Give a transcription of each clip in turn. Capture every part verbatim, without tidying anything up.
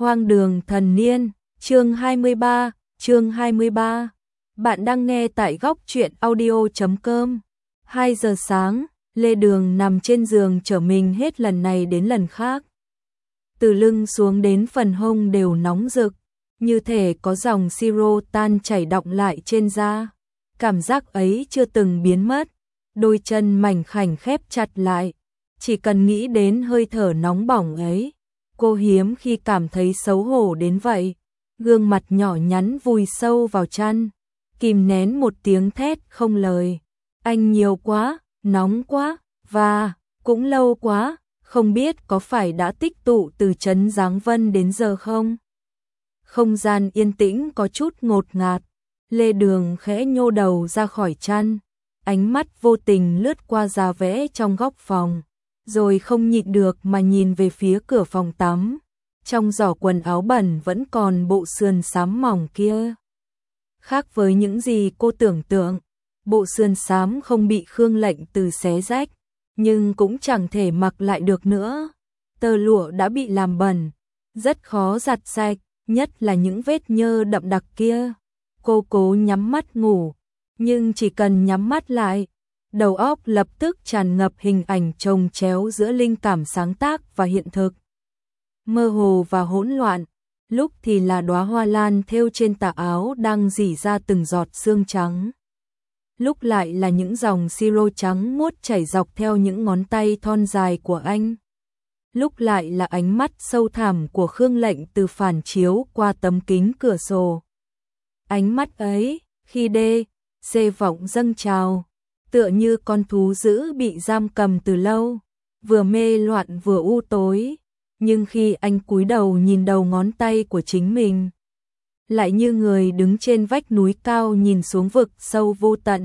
Hoang đường thần niên, chương hai mươi ba, chương hai mươi ba. Bạn đang nghe tại góc truyện audio chấm com. hai giờ sáng, Lê Đường nằm trên giường trở mình hết lần này đến lần khác. Từ lưng xuống đến phần hông đều nóng rực, như thể có dòng siro tan chảy đọng lại trên da. Cảm giác ấy chưa từng biến mất, đôi chân mảnh khảnh khép chặt lại. Chỉ cần nghĩ đến hơi thở nóng bỏng ấy, cô hiếm khi cảm thấy xấu hổ đến vậy. Gương mặt nhỏ nhắn vùi sâu vào chăn, kìm nén một tiếng thét không lời. Anh nhiều quá, nóng quá, và cũng lâu quá, không biết có phải đã tích tụ từ trấn Giáng Vân đến giờ không? Không gian yên tĩnh có chút ngột ngạt, Lê Đường khẽ nhô đầu ra khỏi chăn, ánh mắt vô tình lướt qua giá vẽ trong góc phòng, rồi không nhịn được mà nhìn về phía cửa phòng tắm. Trong giỏ quần áo bẩn vẫn còn bộ sườn xám mỏng kia. Khác với những gì cô tưởng tượng, bộ sườn xám không bị Khương Lệnh Từ xé rách, nhưng cũng chẳng thể mặc lại được nữa. Tơ lụa đã bị làm bẩn, rất khó giặt sạch, nhất là những vết nhơ đậm đặc kia. Cô cố nhắm mắt ngủ, nhưng chỉ cần nhắm mắt lại, đầu óc lập tức tràn ngập hình ảnh chồng chéo giữa linh cảm sáng tác và hiện thực. Mơ hồ và hỗn loạn, lúc thì là đóa hoa lan thêu trên tà áo đang rỉ ra từng giọt sương trắng. Lúc lại là những dòng siro trắng muốt chảy dọc theo những ngón tay thon dài của anh. Lúc lại là ánh mắt sâu thẳm của Khương Lệnh Từ phản chiếu qua tấm kính cửa sổ. Ánh mắt ấy, khi đê, xê vọng dâng trào, tựa như con thú dữ bị giam cầm từ lâu, vừa mê loạn vừa u tối. Nhưng khi anh cúi đầu nhìn đầu ngón tay của chính mình, lại như người đứng trên vách núi cao nhìn xuống vực sâu vô tận.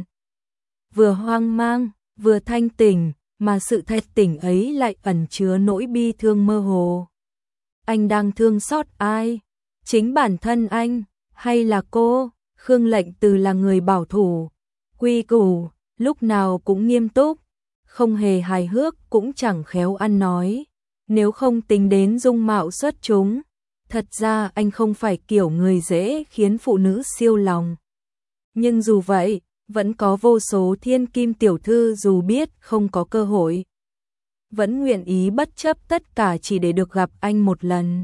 Vừa hoang mang, vừa thanh tỉnh, mà sự thanh tỉnh ấy lại ẩn chứa nỗi bi thương mơ hồ. Anh đang thương xót ai? Chính bản thân anh, hay là cô? Khương Lệnh Từ là người bảo thủ, quy củ, lúc nào cũng nghiêm túc, không hề hài hước cũng chẳng khéo ăn nói. Nếu không tính đến dung mạo xuất chúng, thật ra anh không phải kiểu người dễ khiến phụ nữ siêu lòng. Nhưng dù vậy, vẫn có vô số thiên kim tiểu thư dù biết không có cơ hội, vẫn nguyện ý bất chấp tất cả chỉ để được gặp anh một lần.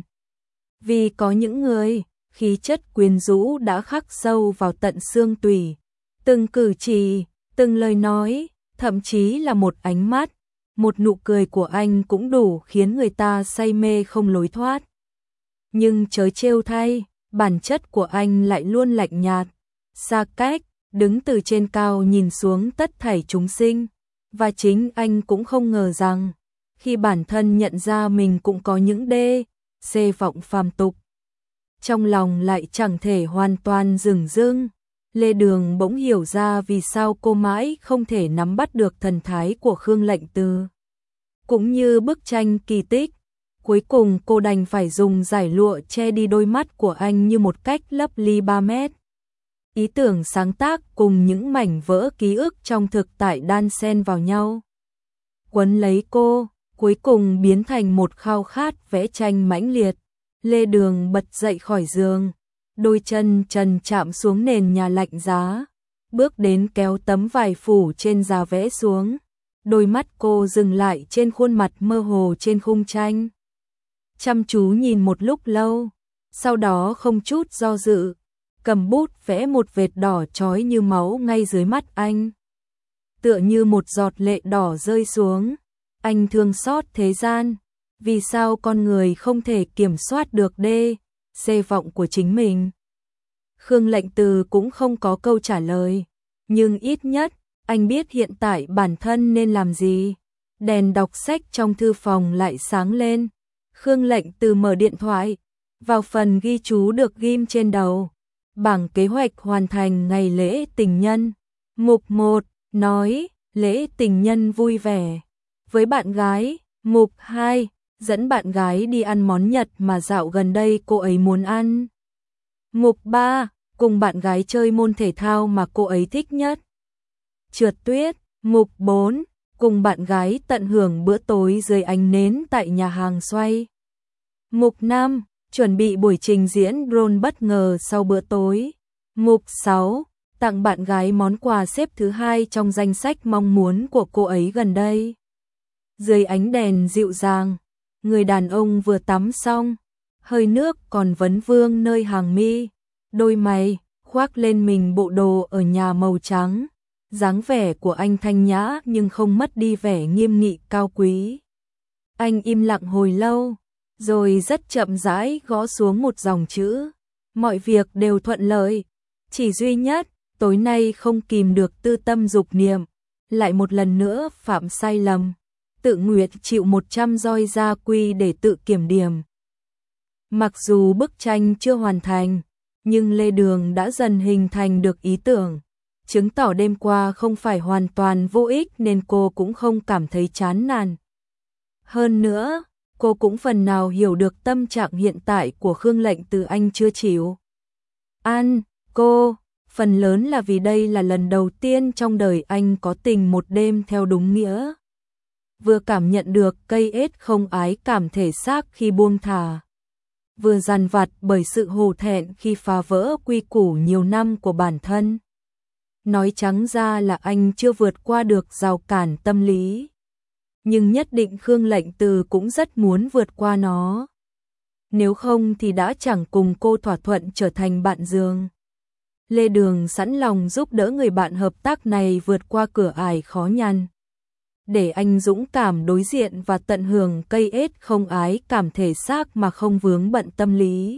Vì có những người, khí chất quyến rũ đã khắc sâu vào tận xương tủy. Từng cử chỉ, từng lời nói, thậm chí là một ánh mắt, một nụ cười của anh cũng đủ khiến người ta say mê không lối thoát. Nhưng chớ trêu thay, bản chất của anh lại luôn lạnh nhạt, xa cách, đứng từ trên cao nhìn xuống tất thảy chúng sinh. Và chính anh cũng không ngờ rằng, khi bản thân nhận ra mình cũng có những đê, xê vọng phàm tục, trong lòng lại chẳng thể hoàn toàn dửng dưng. Lê Đường bỗng hiểu ra vì sao cô mãi không thể nắm bắt được thần thái của Khương Lệnh Từ. Cũng như bức tranh kỳ tích, cuối cùng cô đành phải dùng giải lụa che đi đôi mắt của anh như một cách lấp ly ba mét. Ý tưởng sáng tác cùng những mảnh vỡ ký ức trong thực tại đan xen vào nhau, quấn lấy cô, cuối cùng biến thành một khao khát vẽ tranh mãnh liệt. Lê Đường bật dậy khỏi giường, đôi chân trần chạm xuống nền nhà lạnh giá, bước đến kéo tấm vải phủ trên giá vẽ xuống. Đôi mắt cô dừng lại trên khuôn mặt mơ hồ trên khung tranh, chăm chú nhìn một lúc lâu, sau đó không chút do dự, cầm bút vẽ một vệt đỏ chói như máu ngay dưới mắt anh. Tựa như một giọt lệ đỏ rơi xuống, anh thương xót thế gian, vì sao con người không thể kiểm soát được đê, xê vọng của chính mình. Khương Lệnh Từ cũng không có câu trả lời, nhưng ít nhất anh biết hiện tại bản thân nên làm gì. Đèn đọc sách trong thư phòng lại sáng lên. Khương Lệnh Từ mở điện thoại, vào phần ghi chú được ghim trên đầu, bảng kế hoạch hoàn thành ngày lễ tình nhân. Mục một, nói, lễ tình nhân vui vẻ với bạn gái. Mục hai, dẫn bạn gái đi ăn món Nhật mà dạo gần đây cô ấy muốn ăn. Mục ba, cùng bạn gái chơi môn thể thao mà cô ấy thích nhất, trượt tuyết. Mục bốn, cùng bạn gái tận hưởng bữa tối dưới ánh nến tại nhà hàng xoay. Mục năm, chuẩn bị buổi trình diễn drone bất ngờ sau bữa tối. Mục sáu. Tặng bạn gái món quà xếp thứ hai trong danh sách mong muốn của cô ấy gần đây. Dưới ánh đèn dịu dàng, người đàn ông vừa tắm xong, hơi nước còn vấn vương nơi hàng mi, đôi mày, khoác lên mình bộ đồ ở nhà màu trắng. Dáng vẻ của anh thanh nhã nhưng không mất đi vẻ nghiêm nghị cao quý. Anh im lặng hồi lâu, rồi rất chậm rãi gõ xuống một dòng chữ. Mọi việc đều thuận lợi, chỉ duy nhất, tối nay không kìm được tư tâm dục niệm, lại một lần nữa phạm sai lầm, tự nguyện chịu một trăm roi gia quy để tự kiểm điểm. Mặc dù bức tranh chưa hoàn thành, nhưng Lê Đường đã dần hình thành được ý tưởng, chứng tỏ đêm qua không phải hoàn toàn vô ích nên cô cũng không cảm thấy chán nản. Hơn nữa, cô cũng phần nào hiểu được tâm trạng hiện tại của Khương Lệnh Từ anh chưa chịu ăn cô, phần lớn là vì đây là lần đầu tiên trong đời anh có tình một đêm theo đúng nghĩa. Vừa cảm nhận được cây ết không ái cảm thể xác khi buông thả, vừa dằn vặt bởi sự hổ thẹn khi phá vỡ quy củ nhiều năm của bản thân. Nói trắng ra là anh chưa vượt qua được rào cản tâm lý. Nhưng nhất định Khương Lệnh Từ cũng rất muốn vượt qua nó. Nếu không thì đã chẳng cùng cô thỏa thuận trở thành bạn giường. Lê Đường sẵn lòng giúp đỡ người bạn hợp tác này vượt qua cửa ải khó nhằn. Để anh dũng cảm đối diện và tận hưởng cây ết không ái cảm thể xác mà không vướng bận tâm lý.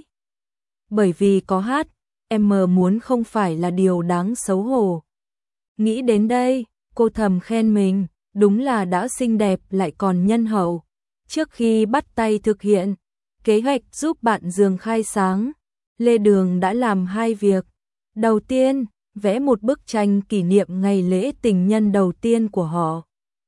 Bởi vì có hát, em muốn không phải là điều đáng xấu hổ. Nghĩ đến đây, cô thầm khen mình, đúng là đã xinh đẹp lại còn nhân hậu. Trước khi bắt tay thực hiện kế hoạch giúp bạn giường khai sáng, Lê Đường đã làm hai việc. Đầu tiên, vẽ một bức tranh kỷ niệm ngày lễ tình nhân đầu tiên của họ.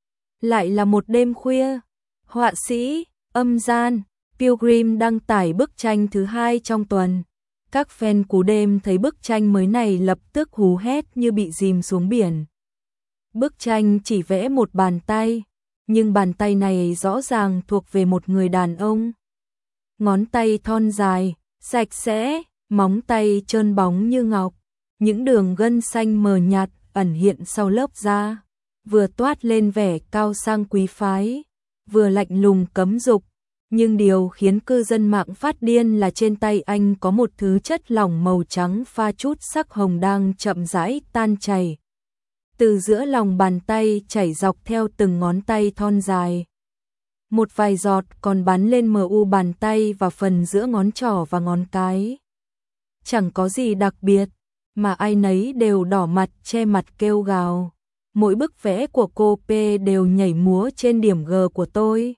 Lại là một đêm khuya, họa sĩ, âm gian, Pilgrim đăng tải bức tranh thứ hai trong tuần. Các fan cú đêm thấy bức tranh mới này lập tức hú hét như bị dìm xuống biển. Bức tranh chỉ vẽ một bàn tay, nhưng bàn tay này rõ ràng thuộc về một người đàn ông. Ngón tay thon dài, sạch sẽ, móng tay trơn bóng như ngọc, những đường gân xanh mờ nhạt ẩn hiện sau lớp da, vừa toát lên vẻ cao sang quý phái, vừa lạnh lùng cấm dục. Nhưng điều khiến cư dân mạng phát điên là trên tay anh có một thứ chất lỏng màu trắng pha chút sắc hồng đang chậm rãi tan chảy. Từ giữa lòng bàn tay chảy dọc theo từng ngón tay thon dài. Một vài giọt còn bắn lên mờ u bàn tay và phần giữa ngón trỏ và ngón cái. Chẳng có gì đặc biệt, mà ai nấy đều đỏ mặt che mặt kêu gào. Mỗi bức vẽ của cô P đều nhảy múa trên điểm G của tôi.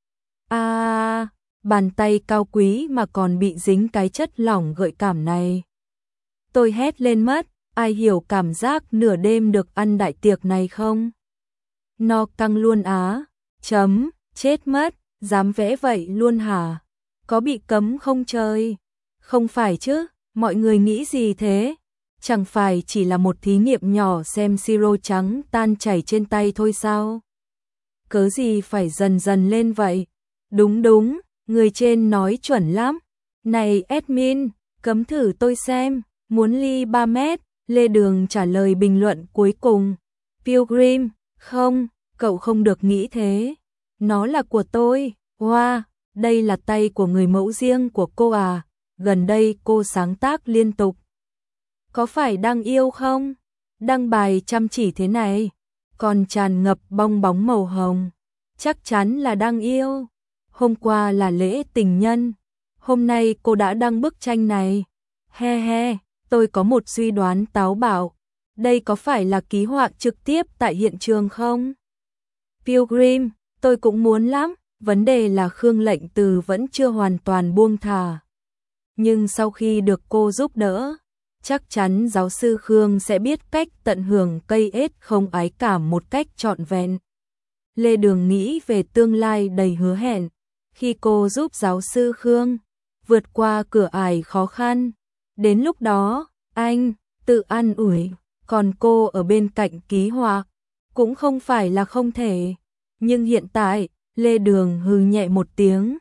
À, bàn tay cao quý mà còn bị dính cái chất lỏng gợi cảm này. Tôi hét lên mất, ai hiểu cảm giác nửa đêm được ăn đại tiệc này không? No căng luôn á, chấm, chết mất, dám vẽ vậy luôn hả? Có bị cấm không trời? Không phải chứ, mọi người nghĩ gì thế? Chẳng phải chỉ là một thí nghiệm nhỏ xem siro trắng tan chảy trên tay thôi sao? Cớ gì phải dần dần lên vậy? Đúng đúng, người trên nói chuẩn lắm. Này admin, cấm thử tôi xem, muốn ly ba mét, Lê Đường trả lời bình luận cuối cùng. Pilgrim, không, cậu không được nghĩ thế. Nó là của tôi, wow, đây là tay của người mẫu riêng của cô à, gần đây cô sáng tác liên tục. Có phải đang yêu không? Đăng bài chăm chỉ thế này, còn tràn ngập bong bóng màu hồng. Chắc chắn là đang yêu. Hôm qua là lễ tình nhân, hôm nay cô đã đăng bức tranh này. He he, tôi có một suy đoán táo bạo. Đây có phải là ký họa trực tiếp tại hiện trường không? Pilgrim, tôi cũng muốn lắm. Vấn đề là Khương Lệnh Từ vẫn chưa hoàn toàn buông thả. Nhưng sau khi được cô giúp đỡ, chắc chắn giáo sư Khương sẽ biết cách tận hưởng cây ết không ái cảm một cách trọn vẹn. Lê Đường nghĩ về tương lai đầy hứa hẹn. Khi cô giúp giáo sư Khương vượt qua cửa ải khó khăn, đến lúc đó, anh tự an ủi, còn cô ở bên cạnh ký họa, cũng không phải là không thể. Nhưng hiện tại, Lê Đường hừ nhẹ một tiếng,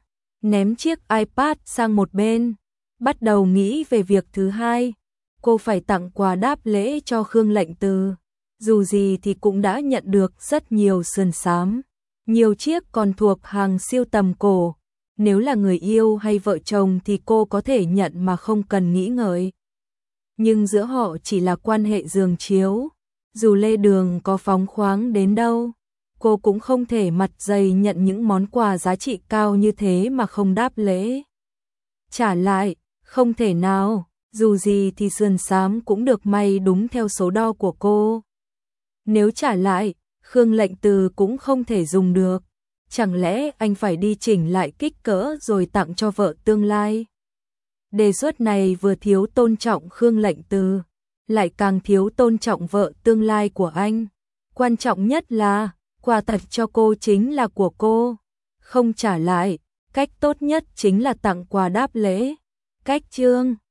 ném chiếc iPad sang một bên, bắt đầu nghĩ về việc thứ hai. Cô phải tặng quà đáp lễ cho Khương Lệnh Từ. Dù gì thì cũng đã nhận được rất nhiều sườn xám. Nhiều chiếc còn thuộc hàng siêu tầm cổ. Nếu là người yêu hay vợ chồng thì cô có thể nhận mà không cần nghĩ ngợi. Nhưng giữa họ chỉ là quan hệ giường chiếu. Dù Lê Đường có phóng khoáng đến đâu, cô cũng không thể mặt dày nhận những món quà giá trị cao như thế mà không đáp lễ. Trả lại, không thể nào, dù gì thì sườn xám cũng được may đúng theo số đo của cô. Nếu trả lại, Khương Lệnh Từ cũng không thể dùng được. Chẳng lẽ anh phải đi chỉnh lại kích cỡ rồi tặng cho vợ tương lai? Đề xuất này vừa thiếu tôn trọng Khương Lệnh Từ, lại càng thiếu tôn trọng vợ tương lai của anh. Quan trọng nhất là, quà tặng cho cô chính là của cô. Không trả lại, cách tốt nhất chính là tặng quà đáp lễ. Cách chương